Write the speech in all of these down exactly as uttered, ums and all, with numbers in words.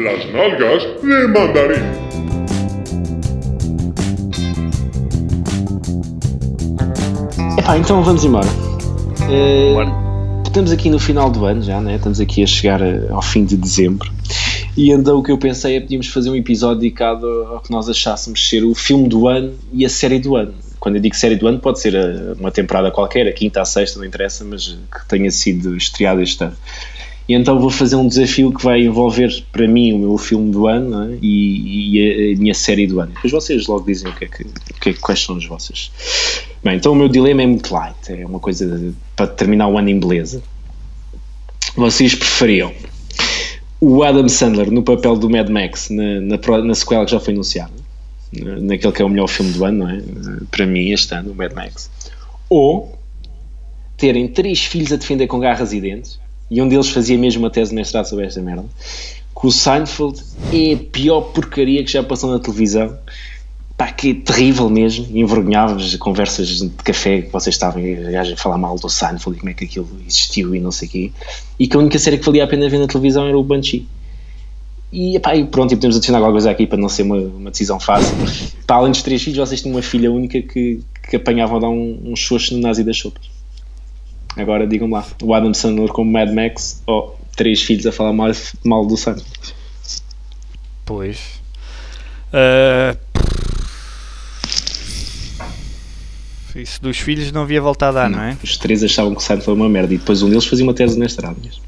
Las nalgas de mandarín. Epá, então vamos embora. Uh, estamos aqui no final do ano já, né? Estamos aqui a chegar a, ao fim de dezembro. E então o que eu pensei é que podíamos fazer um episódio dedicado ao que nós achássemos ser o filme do ano e a série do ano. Quando eu digo série do ano, pode ser a, uma temporada qualquer, a quinta, a sexta, não interessa, mas que tenha sido estreado este ano. E então vou fazer um desafio que vai envolver para mim o meu filme do ano, não é? e, e a, a minha série do ano. Depois vocês logo dizem o que é que, o que é, quais são os vossos. Bem, então o meu dilema é muito light, é uma coisa de, para terminar o ano em beleza. Vocês preferiam o Adam Sandler no papel do Mad Max na, na, na sequela que já foi anunciada, naquele que é o melhor filme do ano, não é? Para mim este ano, o Mad Max, ou terem três filhos a defender com garras e dentes, e um deles fazia mesmo uma tese de mestrado sobre esta merda, que o Seinfeld é a pior porcaria que já passou na televisão. Pá, que é terrível mesmo, envergonháveis conversas de café que vocês estavam a falar mal do Seinfeld e como é que aquilo existiu e não sei o quê, e que a única série que valia a pena ver na televisão era o Banshee. E, epá, e pronto, e podemos adicionar alguma coisa aqui para não ser uma, uma decisão fácil. Para além dos três filhos, vocês tinham uma filha única que, que apanhavam a dar um, um xoxo no Nazi das sopas. Agora digam lá, o Adam Sandler como Mad Max ou três filhos a falar mal, mal do Seinfeld? Pois uh... isso dos filhos não havia volta a dar, não, não é? Os três achavam que o Seinfeld foi uma merda e depois um deles fazia uma tese de mestrado mesmo.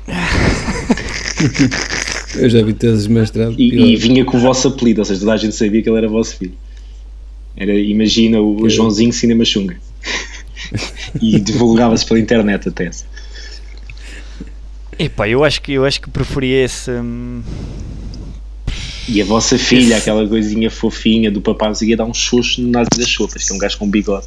Eu já vi teses de mestrado e, e vinha com o vosso apelido, ou seja, toda a gente sabia que ele era vosso filho. Era, imagina o, o Joãozinho Cinema Xunga. E divulgava-se pela internet a tese. Epá, eu acho que, eu acho que preferia esse... Hum... E a vossa filha, esse... aquela coisinha fofinha do papá, conseguia dar um xoxo no Nazi das sopas, que é um gajo com bigode.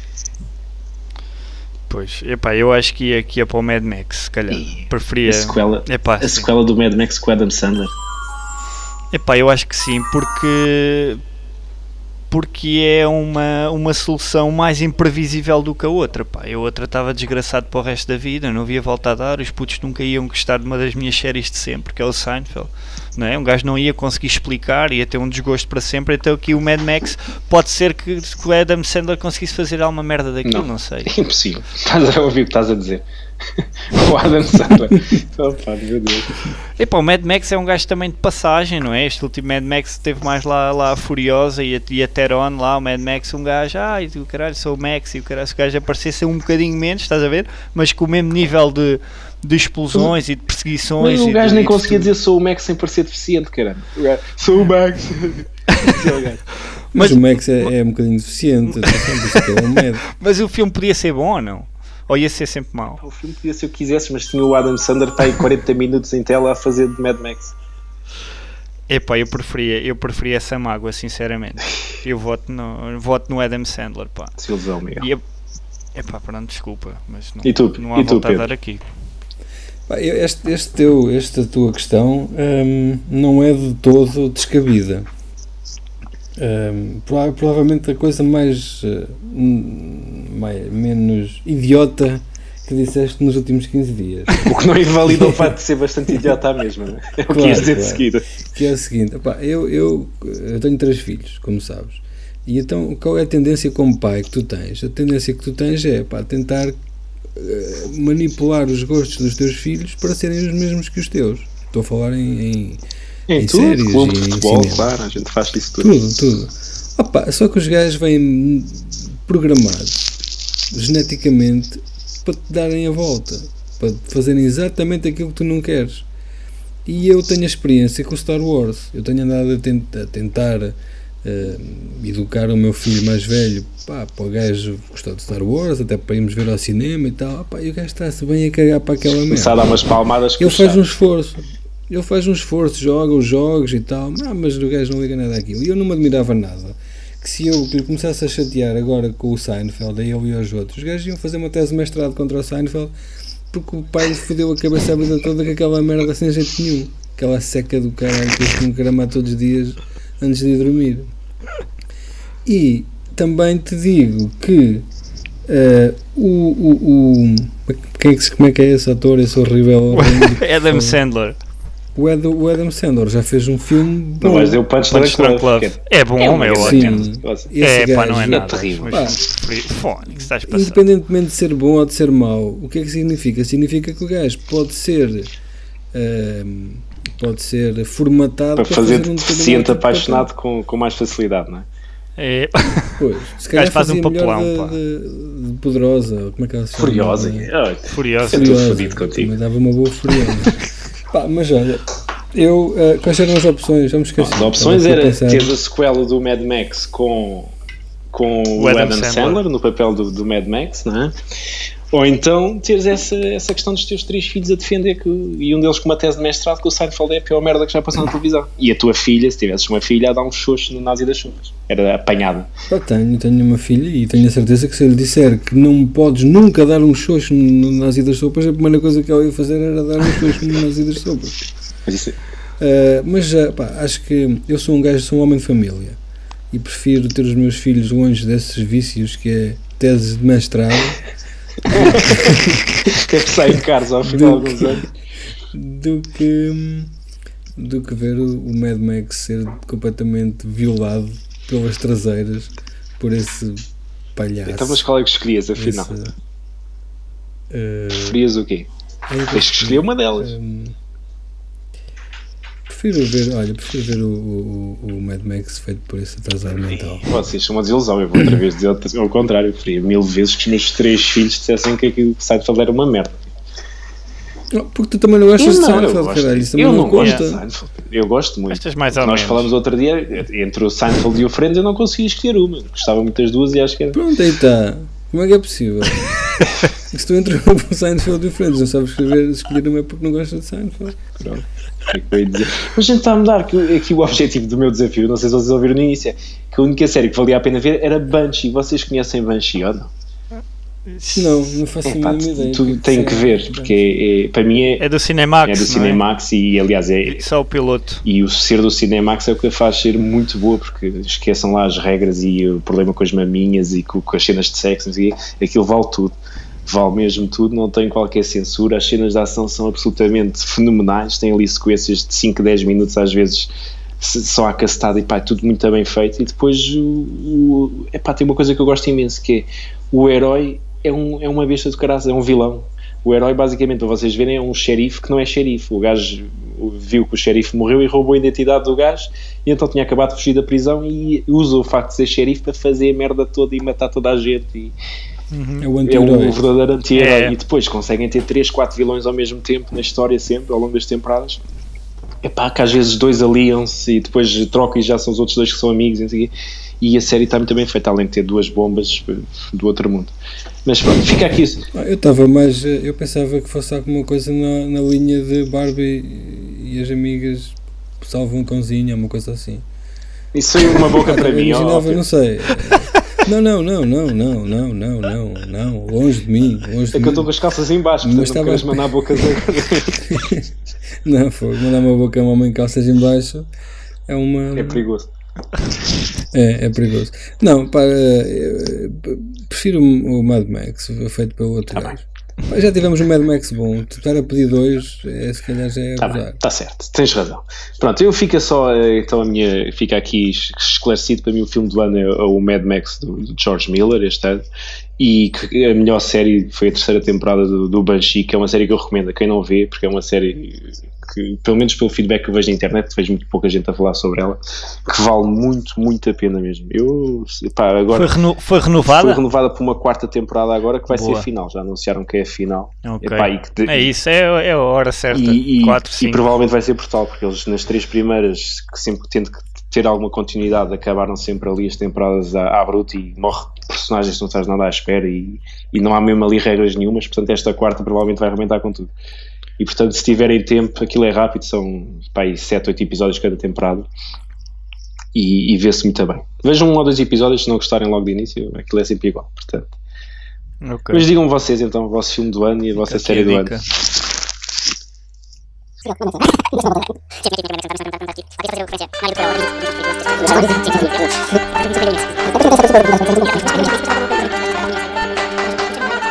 Pois, epá, eu acho que ia, que ia para o Mad Max, se calhar. E preferia... A sequela, epá, a sequela do Mad Max com o Adam Sandler? Epá, eu acho que sim, porque... porque é uma, uma solução mais imprevisível do que a outra, pá. A outra estava desgraçado para o resto da vida, não havia volta a dar, os putos nunca iam gostar de uma das minhas séries de sempre, que é o Seinfeld, não é? Um gajo não ia conseguir explicar, ia ter um desgosto para sempre. Então aqui o Mad Max, pode ser que, que o Adam Sandler conseguisse fazer alguma merda daquilo, não, não sei. É impossível, estás a ouvir o que estás a dizer. O Adam Sandler. Opa, meu Deus. Epá, o Mad Max é um gajo também de passagem, não é? Este último Mad Max teve mais lá, lá a Furiosa e a, e a Teron lá, o Mad Max, um gajo, ai, o caralho, sou o Max, e o caralho, se o gajo aparecesse um bocadinho menos, estás a ver? Mas com o mesmo nível de, de explosões e de perseguições. Mas o gajo de, nem conseguia dizer sou o Max sem parecer deficiente, caramba. Sou o Max. Mas, mas o Max é, é um bocadinho deficiente. Mas o filme podia ser bom ou não? Ou ia ser sempre mau? O filme podia ser o que quisesse, mas tinha o Adam Sandler está aí quarenta minutos em tela a fazer de Mad Max. Epá, eu preferia, eu preferia essa mágoa, sinceramente. Eu voto no, voto no Adam Sandler, pá. Silvão, Miguel. E, epá, pronto, desculpa, mas não, e tu, não há e tu, volta Pedro? a dar aqui. Este, este teu, esta tua questão hum, não é de todo descabida. Um, provavelmente a coisa mais, uh, mais menos idiota que disseste nos últimos quinze dias. O que não invalida o facto de ser bastante idiota à mesma, não é? É o claro, que ias dizer claro. de seguida. Que é o seguinte, opá, eu, eu, eu tenho três filhos, como sabes, e então qual é a tendência como pai que tu tens? A tendência que tu tens é pá, tentar uh, manipular os gostos dos teus filhos para serem os mesmos que os teus. Estou a falar em... em Em, em tudo, séries, clube de futebol, claro, a gente faz isso tudo. Tudo, tudo. Opa, só que os gajos vêm programados geneticamente para te darem a volta, para fazerem exatamente aquilo que tu não queres. E eu tenho a experiência com o Star Wars. Eu tenho andado a, tent, a tentar uh, educar o meu filho mais velho pá, para o gajo gostar de Star Wars, até para irmos ver ao cinema e tal. Opa, e o gajo está-se bem a cagar para aquela merda. Começar a dar umas palmadas. Ele faz um esforço. Ele faz um esforço, joga os jogos e tal, ah, mas o gajo não liga nada àquilo. E eu não me admirava nada que se eu começasse a chatear agora com o Seinfeld, a ele e aos outros, os gajos iam fazer uma tese de mestrado contra o Seinfeld porque o pai lhe fodeu a cabeça a vida toda com aquela merda sem jeito nenhum. Aquela seca do caralho que eles tinham que gramar todos os dias antes de dormir. E também te digo que uh, o, o, o quem é que, como é que é esse ator, esse horrível Adam Sandler. O Adam, o Adam Sandler já fez um filme bom. Não vais dizer o Punch Drunk Love. Club. É, é bom, é, é ótimo. Sim, é, pá, gajo, não é nada. É terrível. Mas, pá, independentemente de ser bom ou de ser mau, o que é que significa? Significa que o gajo pode ser uh, pode ser formatado para, para fazer, fazer um deficiente apaixonado com, com mais facilidade, não é? É. Pois, se calhar faz um papelão, de, pá. De, de poderosa, como é que ela se chama? Furiosa. É? Furiosa. Eu estou fodido contigo. Mas dava uma boa furiosa. Pá, mas olha, eu, uh, quais eram as opções? Vamos esquecer. As opções era teres a sequela do Mad Max com, com o, o Adam, Adam Sandler. Sandler no papel do, do Mad Max, não é? Ou então teres essa, essa questão dos teus três filhos a defender que, e um deles com uma tese de mestrado que o Seinfeld é a pior merda que já passou na televisão. E a tua filha, se tivesses uma filha, a dar um xoxo no Nazi das Sopas. Era apanhada. Pá, tenho, tenho uma filha e tenho a certeza que se eu lhe disser que não podes nunca dar um xoxo no Nazi das Sopas, a primeira coisa que ela ia fazer era dar um xoxo no Nazi das Sopas. Mas, isso... uh, mas pá, acho que eu sou um gajo, sou um homem de família e prefiro ter os meus filhos longe desses vícios que é teses de mestrado. Deve sair caros ao final de alguns anos do que, do que ver o, o Mad Max ser completamente violado pelas traseiras por esse palhaço. Então, mas qual é que escolhias afinal? Esse, uh, Preferias o quê? Tens que escolher uma delas. Um, prefiro ver, olha, prefiro ver o, o, o Mad Max feito por esse atrasado mental. Vocês são uma desilusão, eu vou outra vez dizer ao contrário, eu preferia mil vezes que os meus três filhos dissessem que aquilo que Seinfeld era uma merda. Não, porque tu também não gostas de Seinfeld, caralho, isso também eu não, não gosto de Seinfeld, eu gosto muito. Estas mais ou Nós menos. falamos outro dia, entre o Seinfeld e o Friends eu não conseguia escolher uma, gostava muito das duas e acho que era... Pronto, aí está, como é que é possível? Se tu entre o Seinfeld e o Friends não sabes escolher, escolher uma é porque não gostas de Seinfeld. Pronto. É que eu ia dizer. Mas a gente está a mudar que aqui o objetivo do meu desafio, não sei se vocês ouviram no início, é que a única série que valia a pena ver era Banshee. Vocês conhecem Banshee ou não? Não, não faço é, a pá, mínima ideia. Tu tens que ver, porque é, é, para mim é, é do Cinemax. É do Cinemax é? e aliás é. E só o piloto. E o ser do Cinemax é o que a faz ser muito boa, porque esqueçam lá as regras e o problema com as maminhas e com, com as cenas de sexo, e aquilo vale tudo. Vale mesmo tudo, não tem qualquer censura, as cenas de ação são absolutamente fenomenais, tem ali sequências de cinco, dez minutos às vezes só à castada e pá, é tudo muito bem feito. E depois o, o, epá, tem uma coisa que eu gosto imenso, que é o herói é, um, é uma besta do caralho, é um vilão. O herói basicamente, para vocês verem, é um xerife que não é xerife. O gajo viu que o xerife morreu e roubou a identidade do gajo e então tinha acabado de fugir da prisão e usa o facto de ser xerife para fazer a merda toda e matar toda a gente e Uhum. É o é um verdadeiro anti-herói é. E depois conseguem ter três, quatro vilões ao mesmo tempo na história sempre, ao longo das temporadas. É pá, que às vezes dois aliam-se e depois trocam e já são os outros dois que são amigos e, e a série está muito bem feita, além de ter duas bombas do outro mundo. Mas pronto, fica aqui. Eu estava mais, eu pensava que fosse alguma coisa na, na linha de Barbie e as amigas salvam um cãozinho, uma coisa assim. Isso foi uma boca para mim, ó. Imaginava, não sei. Não, não, não, não, não, não, não, não, não, longe de mim, longe de É que mim. eu estou com as calças em baixo, portanto não queres mandar a boca Não, foi, mandar uma boca a um homem em calças em baixo é uma... É perigoso. É, é perigoso. Não, pá, prefiro o Mad Max, feito pelo outro tá gajo. Pá, já tivemos um Mad Max bom, tu estar a pedir dois, é, se calhar já é tá abusar. Está certo, tens razão. Pronto, eu fico só, então a minha, fica aqui esclarecido, para mim o filme do ano é o Mad Max do, do George Miller, este ano, e que a melhor série foi a terceira temporada do, do Banshee, que é uma série que eu recomendo a quem não vê, porque é uma série que, pelo menos pelo feedback que eu vejo na internet, vejo muito pouca gente a falar sobre ela, que vale muito, muito a pena mesmo. Eu, pá, agora, foi, reno, foi renovada? Foi renovada por uma quarta temporada agora, que vai Boa. ser final, já anunciaram que é a final. Okay. Epá, e que de, é isso, é, é a hora certa. E, e, quatro, cinco. E provavelmente vai ser brutal, porque eles nas três primeiras, que sempre tendo que ter alguma continuidade, acabaram sempre ali as temporadas à, à bruta e morre personagens que não estás nada à espera e, e não há mesmo ali regras nenhumas, portanto esta quarta provavelmente vai arrebentar com tudo. E portanto, se tiverem tempo, aquilo é rápido, são pá, sete, oito episódios cada temporada e, e vê-se muito bem. Vejam um ou dois episódios, se não gostarem logo de início, aquilo é sempre igual, portanto. Okay. Mas digam vocês então o vosso filme do ano e a vossa série do ano.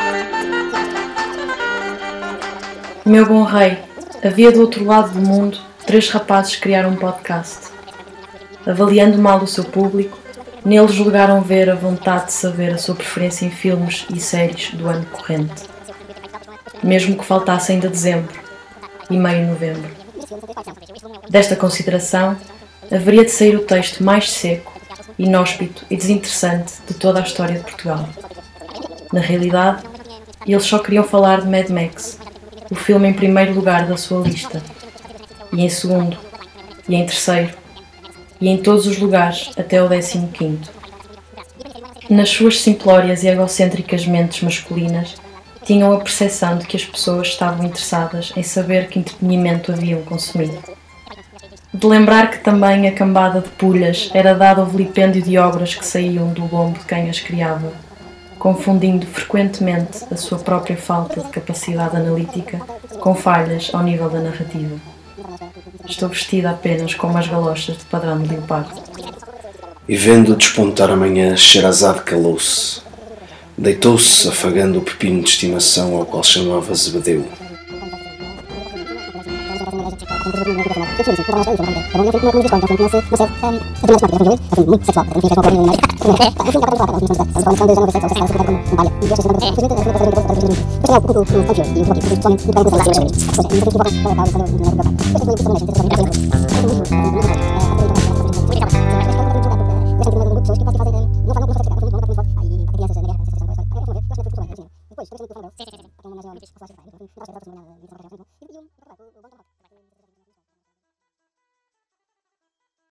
Meu bom rei, havia do outro lado do mundo três rapazes criaram um podcast. Avaliando mal o seu público, neles julgaram ver a vontade de saber a sua preferência em filmes e séries do ano corrente. Mesmo que faltasse ainda dezembro e meio novembro. Desta consideração, haveria de sair o texto mais seco, inóspito e desinteressante de toda a história de Portugal. Na realidade, eles só queriam falar de Mad Max, o filme em primeiro lugar da sua lista, e em segundo, e em terceiro, e em todos os lugares até o décimo quinto. Nas suas simplórias e egocêntricas mentes masculinas, tinham a percepção de que as pessoas estavam interessadas em saber que entretenimento haviam consumido. De lembrar que também a cambada de pulhas era dada ao vilipêndio de obras que saíam do lombo de quem as criava, confundindo frequentemente a sua própria falta de capacidade analítica com falhas ao nível da narrativa. Estou vestida apenas com umas galochas de padrão de leopardo. E vendo despontar amanhã, Sherazade calou-se. Deitou-se, afagando o pepino de estimação ao qual chamava Zebedeu.